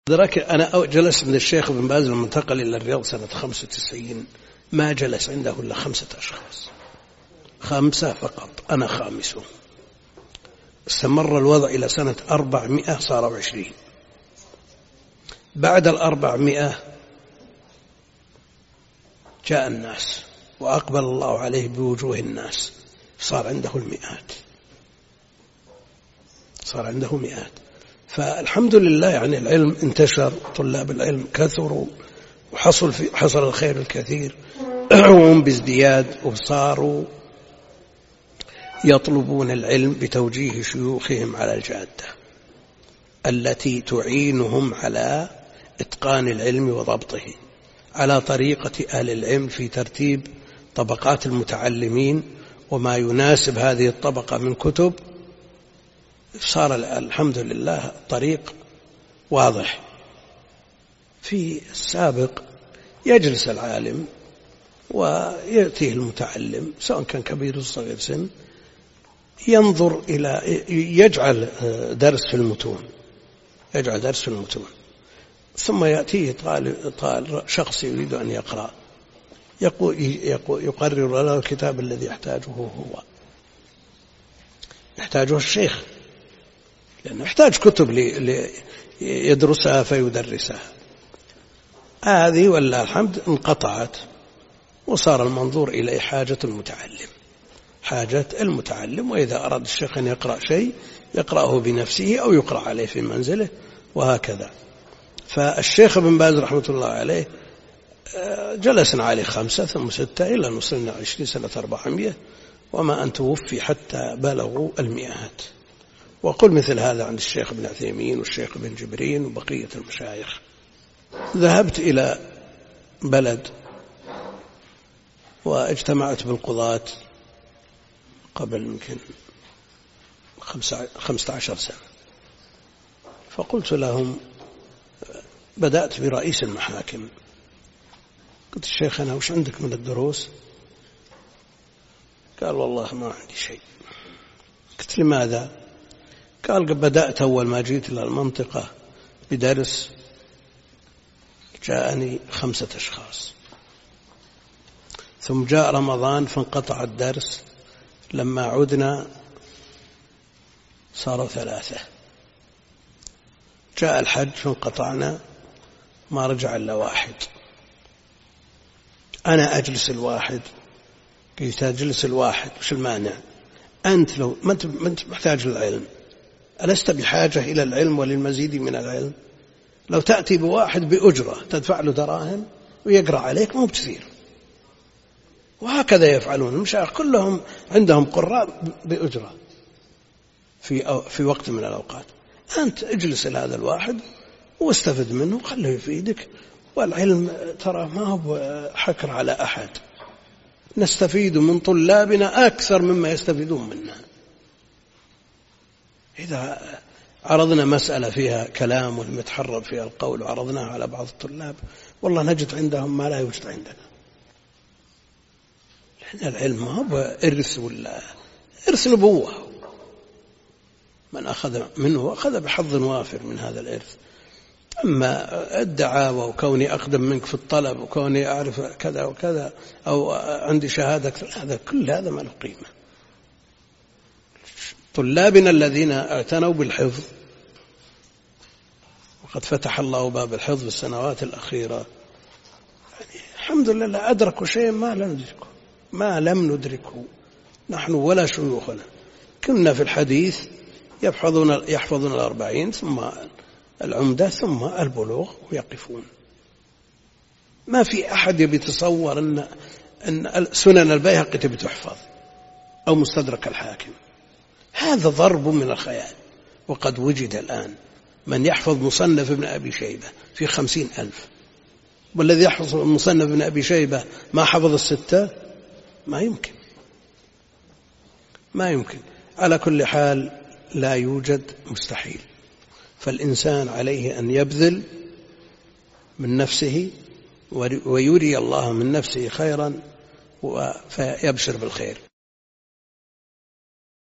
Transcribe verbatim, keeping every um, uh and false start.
أدرك أنا جلست من الشيخ ابن باز لما انتقل إلى الرياض سنة خمسة وتسعين ما جلس عنده إلا خمسة أشخاص، خمسة فقط، أنا خامسهم. استمر الوضع إلى سنة أربعمائة صاروا عشرين. بعد الأربعمائة جاء الناس وأقبل الله عليه بوجوه الناس، صار عنده المئات، صار عنده مئات. فالحمد لله يعني العلم انتشر، طلاب العلم كثروا، وحصل في حصل الخير الكثير وهم بازدياد، وصاروا يطلبون العلم بتوجيه شيوخهم على الجادة التي تعينهم على إتقان العلم وضبطه، على طريقة أهل العلم في ترتيب طبقات المتعلمين وما يناسب هذه الطبقة من كتب. صار الحمد لله طريق واضح. في السابق يجلس العالم ويأتيه المتعلم سواء كان كبير أو صغير سن، ينظر إلى يجعل درس في المتون، يجعل درس في المتون، ثم يأتيه طالب طالب شخص يريد أن يقرأ، يقول يقرر له الكتاب الذي يحتاجه هو، يحتاجه الشيخ، لأنه يحتاج كتب ليدرسها فيدرسها. هذه والله الحمد انقطعت، وصار المنظور إلى حاجة المتعلم، حاجة المتعلم، وإذا أراد الشيخ أن يقرأ شيء يقرأه بنفسه أو يقرأ عليه في منزله، وهكذا. فالشيخ ابن باز رحمة الله عليه جلسنا عليه خمسة ثم ستة إلى أن وصلنا عشرين سنة أربعمائة، وما أن توفي حتى بلغوا المئات. وقل مثل هذا عن الشيخ ابن عثيمين والشيخ ابن جبرين وبقية المشايخ. ذهبت إلى بلد واجتمعت بالقضاة قبل يمكن خمسة عشر سنة، فقلت لهم، بدأت برئيس المحاكم، قلت الشيخ أنا وش عندك من الدروس؟ قال والله ما عندي شيء. قلت لماذا؟ قال بدأت أول ما جيت إلى المنطقة بدرس جاءني خمسة أشخاص، ثم جاء رمضان فانقطع الدرس، لما عدنا صاروا ثلاثة، جاء الحج فانقطعنا ما رجع إلا واحد. أنا أجلس الواحد، قلت أجلس الواحد وش المانع؟ أنت لو ما أنت محتاج للعلم، ألست بحاجة إلى العلم وللمزيد من العلم؟ لو تأتي بواحد بأجرة تدفع له دراهم ويقرأ عليك مو بكثير. وهكذا يفعلون المشايخ كلهم، عندهم قراء بأجرة في في وقت من الأوقات. أنت اجلس إلى هذا الواحد واستفد منه وخله يفيدك. والعلم ترى ما هو حكر على أحد، نستفيد من طلابنا أكثر مما يستفيدون منا. إذا عرضنا مسألة فيها كلام والمتحرر فيها القول وعرضناها على بعض الطلاب، والله نجد عندهم ما لا يوجد عندنا. لأن العلم ما هو إرث ولا إرث نبوة، من أخذ منه أخذ بحظ وافر من هذا الإرث. أما الدعاوى وكوني أقدم منك في الطلب وكوني أعرف كذا وكذا أو عندي شهادة، هذا كل هذا ما له قيمة. طلابنا الذين اعتنوا بالحفظ، وقد فتح الله باب الحفظ في السنوات الأخيرة، يعني الحمد لله أدركوا شيء ما لم ندركه ما لم ندركه نحن ولا شيوخنا. كنا في الحديث يحفظون يحفظون الأربعين ثم العمدة ثم البلوغ ويقفون. ما في أحد يتصور أن أن سنن البيهقي بتحفظ أو مستدرك الحاكم، هذا ضرب من الخيال. وقد وجد الآن من يحفظ مصنف ابن أبي شيبة في خمسين ألف، والذي يحفظ مصنف ابن أبي شيبة ما حفظ الستة، ما يمكن ما يمكن. على كل حال لا يوجد مستحيل، فالإنسان عليه أن يبذل من نفسه ويري الله من نفسه خيرا فيبشر بالخير.